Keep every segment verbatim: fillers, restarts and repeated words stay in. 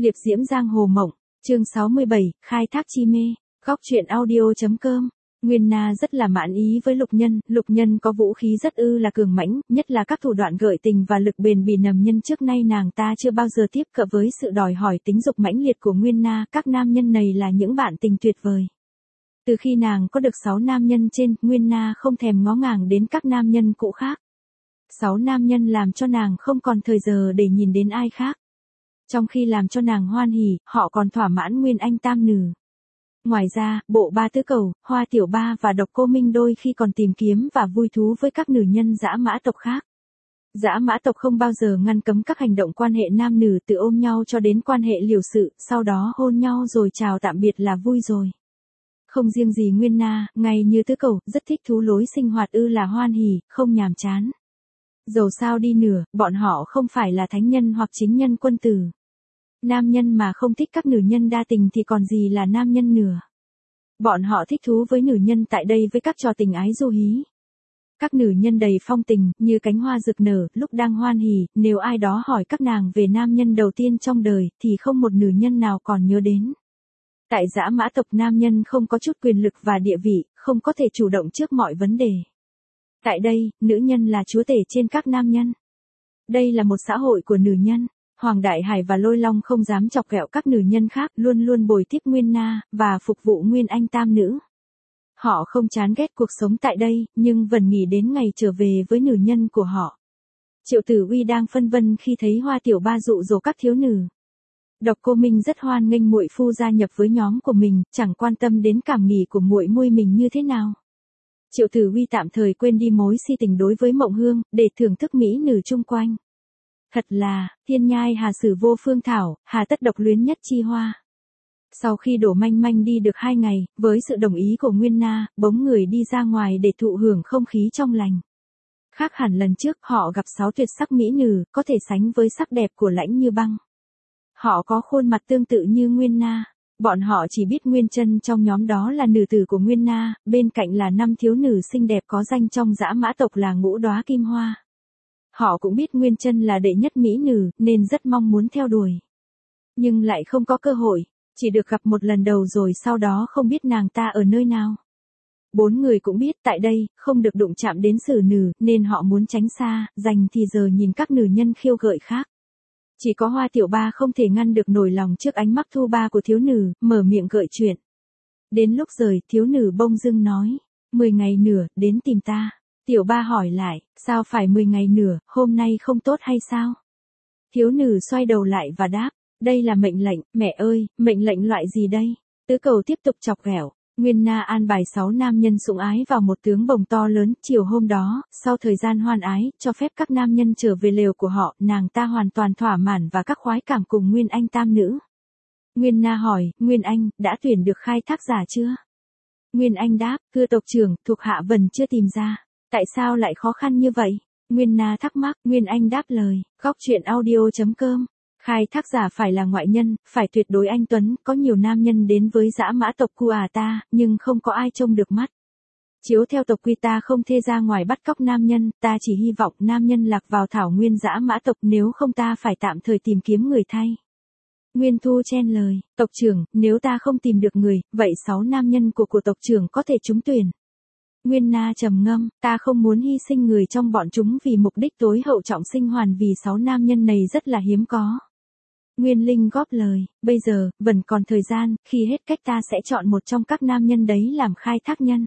Liệp diễm giang hồ mộng, chương sáu mươi bảy, khai thác chi mê, góc truyện audio.com. Nguyên Na rất là mãn ý với Lục Nhân, Lục Nhân có vũ khí rất ư là cường mãnh, nhất là các thủ đoạn gợi tình và lực bền bỉ nầm nhân trước nay nàng ta chưa bao giờ tiếp cận với sự đòi hỏi tính dục mãnh liệt của Nguyên Na, các nam nhân này là những bạn tình tuyệt vời. Từ khi nàng có được sáu nam nhân trên, Nguyên Na không thèm ngó ngàng đến các nam nhân cũ khác. Sáu nam nhân làm cho nàng không còn thời giờ để nhìn đến ai khác. Trong khi làm cho nàng hoan hỉ, họ còn thỏa mãn Nguyên Anh tam nữ. Ngoài ra, bộ ba tứ cầu, Hoa Tiểu Ba và Độc Cô Minh đôi khi còn tìm kiếm và vui thú với các nữ nhân dã mã tộc khác. Dã mã tộc không bao giờ ngăn cấm các hành động quan hệ nam nữ từ ôm nhau cho đến quan hệ liều sự, sau đó hôn nhau rồi chào tạm biệt là vui rồi. Không riêng gì Nguyên Na, ngay như tứ cầu, rất thích thú lối sinh hoạt ư là hoan hỉ, không nhàm chán. Dầu sao đi nữa, bọn họ không phải là thánh nhân hoặc chính nhân quân tử. Nam nhân mà không thích các nữ nhân đa tình thì còn gì là nam nhân nữa. Bọn họ thích thú với nữ nhân tại đây với các trò tình ái du hí. Các nữ nhân đầy phong tình, như cánh hoa rực nở, lúc đang hoan hỉ, nếu ai đó hỏi các nàng về nam nhân đầu tiên trong đời, thì không một nữ nhân nào còn nhớ đến. Tại dã mã tộc nam nhân không có chút quyền lực và địa vị, không có thể chủ động trước mọi vấn đề. Tại đây, nữ nhân là chúa tể trên các nam nhân. Đây là một xã hội của nữ nhân. Hoàng Đại Hải và Lôi Long không dám chọc ghẹo các nữ nhân khác, luôn luôn bồi tiếp Nguyên Na, và phục vụ Nguyên Anh tam nữ. Họ không chán ghét cuộc sống tại đây, nhưng vẫn nghĩ đến ngày trở về với nữ nhân của họ. Triệu Tử Uy đang phân vân khi thấy Hoa Tiểu Ba dụ dỗ các thiếu nữ. Độc Cô Minh rất hoan nghênh muội phu gia nhập với nhóm của mình, chẳng quan tâm đến cảm nghĩ của muội muội mình như thế nào. Triệu Tử Uy tạm thời quên đi mối si tình đối với Mộng Hương, để thưởng thức mỹ nữ chung quanh. Thật là, thiên nhai hà sử vô phương thảo, hà tất độc luyến nhất chi hoa. Sau khi Đổ Manh Manh đi được hai ngày, với sự đồng ý của Nguyên Na, bỗng người đi ra ngoài để thụ hưởng không khí trong lành. Khác hẳn lần trước, họ gặp sáu tuyệt sắc mỹ nữ, có thể sánh với sắc đẹp của Lãnh Như Băng. Họ có khuôn mặt tương tự như Nguyên Na. Bọn họ chỉ biết Nguyên Chân trong nhóm đó là nữ tử của Nguyên Na, bên cạnh là năm thiếu nữ xinh đẹp có danh trong dã mã tộc là Ngũ Đóa Kim Hoa. Họ cũng biết Nguyên Chân là đệ nhất mỹ nữ, nên rất mong muốn theo đuổi. Nhưng lại không có cơ hội, chỉ được gặp một lần đầu rồi sau đó không biết nàng ta ở nơi nào. Bốn người cũng biết tại đây, không được đụng chạm đến xử nữ, nên họ muốn tránh xa, dành thì giờ nhìn các nữ nhân khiêu gợi khác. Chỉ có Hoa Tiểu Ba không thể ngăn được nổi lòng trước ánh mắt thu ba của thiếu nữ, mở miệng gợi chuyện. Đến lúc rời, thiếu nữ bông dưng nói, mười ngày nữa, đến tìm ta. Tiểu Ba hỏi lại, sao phải mười ngày nữa, hôm nay không tốt hay sao? Thiếu nữ xoay đầu lại và đáp, đây là mệnh lệnh, mẹ ơi, mệnh lệnh loại gì đây? Tứ cầu tiếp tục chọc ghẹo. Nguyên Na an bài sáu nam nhân sủng ái vào một tướng bồng to lớn, chiều hôm đó, sau thời gian hoan ái, cho phép các nam nhân trở về lều của họ, nàng ta hoàn toàn thỏa mãn và các khoái cảm cùng Nguyên Anh tam nữ. Nguyên Na hỏi, Nguyên Anh, đã tuyển được khai thác giả chưa? Nguyên Anh đáp, thưa tộc trưởng, thuộc hạ vẫn chưa tìm ra. Tại sao lại khó khăn như vậy? Nguyên Na thắc mắc, Nguyên Anh đáp lời, góc truyện audio.com. Khai thác giả phải là ngoại nhân, phải tuyệt đối anh tuấn, có nhiều nam nhân đến với dã mã tộc của à ta, nhưng không có ai trông được mắt. Chiếu theo tộc quy ta không thê ra ngoài bắt cóc nam nhân, ta chỉ hy vọng nam nhân lạc vào thảo nguyên dã mã tộc, nếu không ta phải tạm thời tìm kiếm người thay. Nguyên Thu chen lời, tộc trưởng, nếu ta không tìm được người, vậy sáu nam nhân của của tộc trưởng có thể trúng tuyển. Nguyên Na trầm ngâm, ta không muốn hy sinh người trong bọn chúng vì mục đích tối hậu trọng sinh hoàn, vì sáu nam nhân này rất là hiếm có. Nguyên Linh góp lời, bây giờ, vẫn còn thời gian, khi hết cách ta sẽ chọn một trong các nam nhân đấy làm khai thác nhân.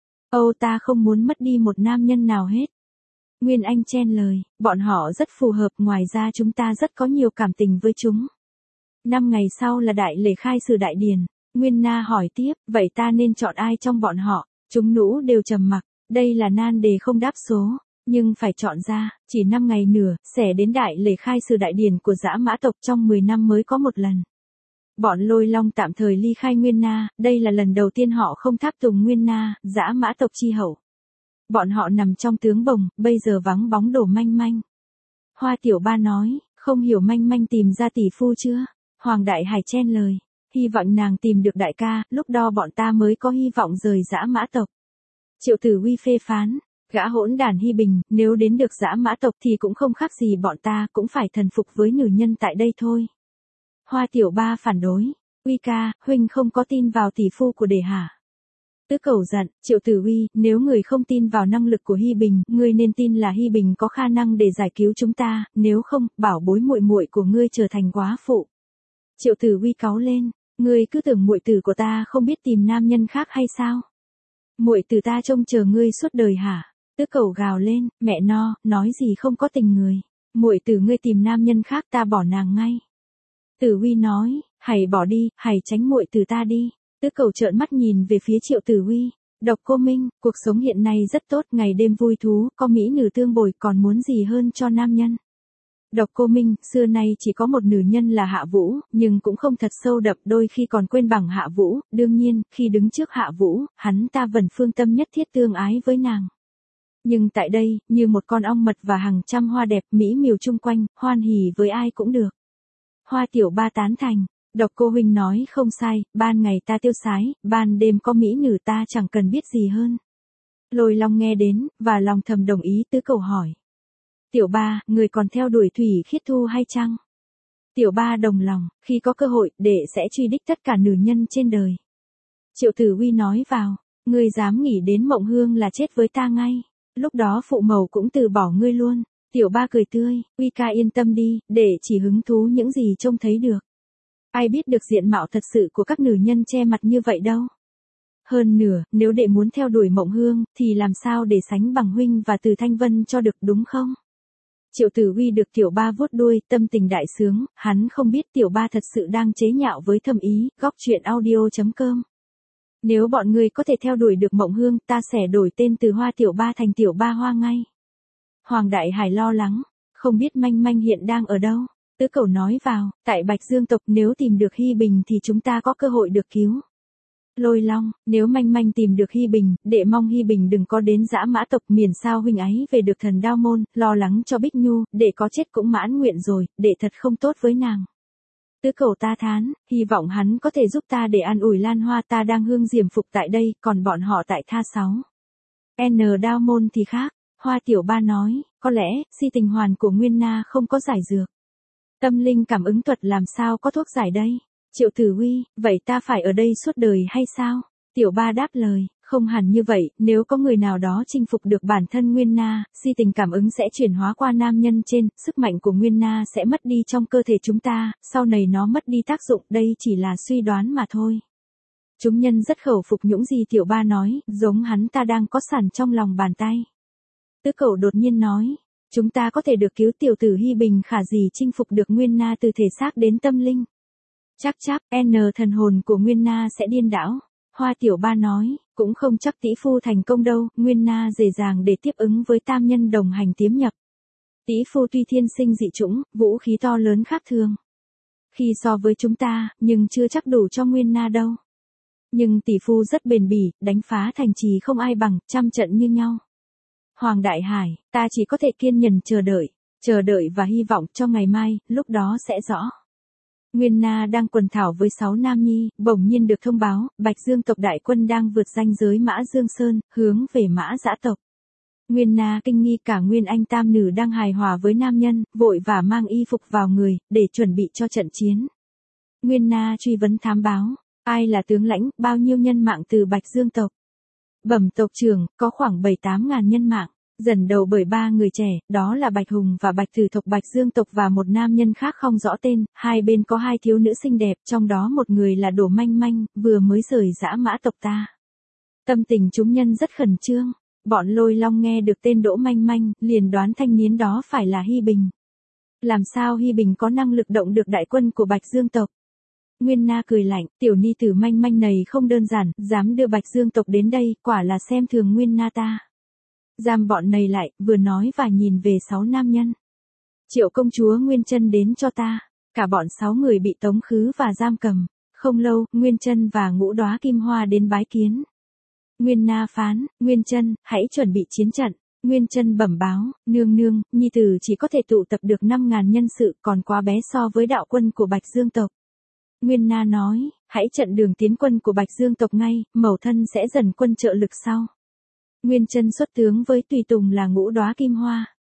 Âu ta không muốn mất đi một nam nhân nào hết. Nguyên Anh chen lời, bọn họ rất phù hợp, ngoài ra chúng ta rất có nhiều cảm tình với chúng. Năm ngày sau là đại lễ khai sử đại điển. Nguyên Na hỏi tiếp, vậy ta nên chọn ai trong bọn họ? Chúng nữ đều trầm mặc, đây là nan đề không đáp số. Nhưng phải chọn ra, chỉ năm ngày nữa, sẽ đến đại lễ khai sử đại điển của dã mã tộc, trong mười năm mới có một lần. Bọn Lôi Long tạm thời ly khai Nguyên Na, đây là lần đầu tiên họ không tháp tùng Nguyên Na, dã mã tộc chi hậu. Bọn họ nằm trong tướng bồng, bây giờ vắng bóng Đổ Manh Manh. Hoa Tiểu Ba nói, không hiểu Manh Manh tìm ra tỷ phu chưa? Hoàng Đại Hải chen lời, hy vọng nàng tìm được đại ca, lúc đó bọn ta mới có hy vọng rời dã mã tộc. Triệu Tử Uy phê phán. Gã hỗn đản Hi Bình, nếu đến được dã mã tộc thì cũng không khác gì bọn ta, cũng phải thần phục với nữ nhân tại đây thôi. Hoa tiểu ba phản đối. Uy ca, huynh không có tin vào tỷ phu của đệ hả? Tứ Cẩu giận, Triệu Tử Uy, nếu người không tin vào năng lực của Hi Bình, ngươi nên tin là Hi Bình có khả năng để giải cứu chúng ta, nếu không, bảo bối muội muội của ngươi trở thành góa phụ. Triệu Tử Uy cáu lên, ngươi cứ tưởng muội tử của ta không biết tìm nam nhân khác hay sao? Muội tử ta trông chờ ngươi suốt đời hả? Tứ Cẩu gào lên, mẹ no, nói gì không có tình người, muội tử ngươi tìm nam nhân khác ta bỏ nàng ngay. Tử Uy nói, hãy bỏ đi, hãy tránh muội tử ta đi. Tứ Cẩu trợn mắt nhìn về phía Triệu Tử Uy, Độc Cô Minh, cuộc sống hiện nay rất tốt, ngày đêm vui thú, có mỹ nữ tương bồi, còn muốn gì hơn cho nam nhân. Độc Cô Minh, xưa nay chỉ có một nữ nhân là Hạ Vũ, nhưng cũng không thật sâu đậm, đôi khi còn quên bằng Hạ Vũ, đương nhiên, khi đứng trước Hạ Vũ, hắn ta vẫn phương tâm nhất thiết tương ái với nàng. Nhưng tại đây, như một con ong mật và hàng trăm hoa đẹp mỹ miều chung quanh, hoan hỉ với ai cũng được. Hoa tiểu ba tán thành. Độc Cô huynh nói không sai, ban ngày ta tiêu sái, ban đêm có mỹ nữ ta chẳng cần biết gì hơn. Lôi Long nghe đến, và lòng thầm đồng ý. Tứ Cẩu hỏi. Tiểu ba, người còn theo đuổi Thủy Khiết Thu hay chăng? Tiểu ba đồng lòng, khi có cơ hội, đệ sẽ truy đích tất cả nữ nhân trên đời. Triệu Tử Uy nói vào, ngươi dám nghĩ đến Mộng Hương là chết với ta ngay, lúc đó phụ mẫu cũng từ bỏ ngươi luôn. Tiểu ba cười tươi, Uy ca yên tâm đi, đệ chỉ hứng thú những gì trông thấy được. Ai biết được diện mạo thật sự của các nữ nhân che mặt như vậy đâu. Hơn nữa, nếu đệ muốn theo đuổi Mộng Hương, thì làm sao để sánh bằng huynh và Từ Thanh Vân cho được đúng không? Triệu Tử Uy được tiểu ba vuốt đuôi, tâm tình đại sướng, hắn không biết tiểu ba thật sự đang chế nhạo với Thâm Ý. Góc truyện audio chấm com. Nếu bọn người có thể theo đuổi được Mộng Hương, ta sẽ đổi tên từ Hoa tiểu ba thành Tiểu Ba Hoa ngay. Hoàng Đại Hải lo lắng, không biết Manh Manh hiện đang ở đâu. Tứ Cẩu nói vào, tại Bạch Dương tộc, nếu tìm được Hi Bình thì chúng ta có cơ hội được cứu. Lôi Long, nếu Manh Manh tìm được Hi Bình, đệ mong Hi Bình đừng có đến Dã Mã tộc, miền sao huynh ấy về được Thần Đao môn, lo lắng cho Bích Nhu, đệ có chết cũng mãn nguyện rồi, đệ thật không tốt với nàng. Tứ Cẩu ta thán, hy vọng hắn có thể giúp ta để an ủi Lan Hoa, ta đang hương diềm phục tại đây, còn bọn họ tại Tha Sáu. N Đao môn thì khác. Hoa tiểu ba nói, có lẽ, si tình hoàn của Nguyên Na không có giải dược. Tâm linh cảm ứng thuật làm sao có thuốc giải đây? Triệu Tử Uy, vậy ta phải ở đây suốt đời hay sao? Tiểu ba đáp lời, không hẳn như vậy, nếu có người nào đó chinh phục được bản thân Nguyên Na, si tình cảm ứng sẽ chuyển hóa qua nam nhân trên, sức mạnh của Nguyên Na sẽ mất đi trong cơ thể chúng ta, sau này nó mất đi tác dụng, đây chỉ là suy đoán mà thôi. Chúng nhân rất khẩu phục những gì tiểu ba nói, giống hắn ta đang có sẵn trong lòng bàn tay. Tứ Cẩu đột nhiên nói, chúng ta có thể được cứu tiểu tử Hi Bình khả gì chinh phục được Nguyên Na từ thể xác đến tâm linh. Chắc chắc, N thần hồn của Nguyên Na sẽ điên đảo. Hoa tiểu ba nói, cũng không chắc tỷ phu thành công đâu, Nguyên Na dễ dàng để tiếp ứng với tam nhân đồng hành tiếm nhập. Tỷ phu tuy thiên sinh dị chủng, vũ khí to lớn khác thường. Khi so với chúng ta, nhưng chưa chắc đủ cho Nguyên Na đâu. Nhưng tỷ phu rất bền bỉ, đánh phá thành trì không ai bằng, trăm trận như nhau. Hoàng Đại Hải, ta chỉ có thể kiên nhẫn chờ đợi, chờ đợi và hy vọng cho ngày mai, lúc đó sẽ rõ. Nguyên Na đang quần thảo với sáu nam nhi, bỗng nhiên được thông báo, Bạch Dương tộc đại quân đang vượt ranh giới Mã Dương Sơn, hướng về Mã Dã tộc. Nguyên Na kinh nghi, cả Nguyên Anh tam nữ đang hài hòa với nam nhân, vội vã mang y phục vào người, để chuẩn bị cho trận chiến. Nguyên Na truy vấn thám báo, ai là tướng lãnh, bao nhiêu nhân mạng từ Bạch Dương tộc? Bẩm tộc trưởng, có khoảng bảy tám ngàn nhân mạng, dần đầu bởi ba người trẻ, đó là Bạch Hùng và Bạch Tử tộc Bạch Dương tộc và một nam nhân khác không rõ tên, hai bên có hai thiếu nữ xinh đẹp, trong đó một người là Đổ Manh Manh, vừa mới rời Dã Mã tộc ta. Tâm tình chúng nhân rất khẩn trương, bọn Lôi Long nghe được tên Đỗ Manh Manh, liền đoán thanh niên đó phải là Hi Bình. Làm sao Hi Bình có năng lực động được đại quân của Bạch Dương tộc? Nguyên Na cười lạnh, tiểu ni tử Manh Manh này không đơn giản, dám đưa Bạch Dương tộc đến đây, quả là xem thường Nguyên Na ta. Giam bọn này lại, vừa nói và nhìn về sáu nam nhân. Triệu công chúa Nguyên Chân đến cho ta. Cả bọn sáu người bị tống khứ và giam cầm. Không lâu, Nguyên Chân và Ngũ Đóa Kim Hoa đến bái kiến. Nguyên Na phán, Nguyên Chân, hãy chuẩn bị chiến trận. Nguyên Chân bẩm báo, nương nương, nhi tử chỉ có thể tụ tập được năm ngàn nhân sự, còn quá bé so với đạo quân của Bạch Dương tộc. Nguyên Na nói, hãy chặn đường tiến quân của Bạch Dương tộc ngay, mẫu thân sẽ dần quân trợ lực sau. Nguyên Chân xuất tướng với tùy tùng là Ngũ Đóa Kim Hoa.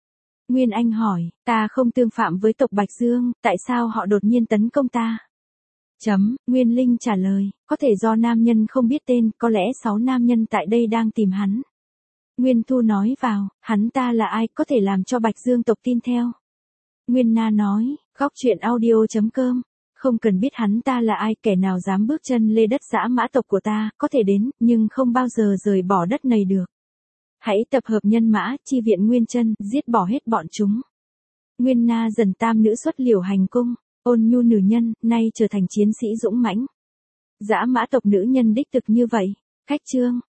Nguyên Anh hỏi, ta không tương phạm với tộc Bạch Dương, tại sao họ đột nhiên tấn công ta? Chấm, Nguyên Linh trả lời, có thể do nam nhân không biết tên, có lẽ sáu nam nhân tại đây đang tìm hắn. Nguyên Thu nói vào, hắn ta là ai, có thể làm cho Bạch Dương tộc tin theo. Nguyên Na nói, góc chuyện audio chấm com, không cần biết hắn ta là ai, kẻ nào dám bước chân lê đất dã mã tộc của ta, có thể đến, nhưng không bao giờ rời bỏ đất này được. Hãy tập hợp nhân mã, chi viện Nguyên Chân, giết bỏ hết bọn chúng. Nguyên Na dần tam nữ xuất liều hành cung, ôn nhu nữ nhân, nay trở thành chiến sĩ dũng mãnh. Dã mã tộc nữ nhân đích thực như vậy. Khách chương.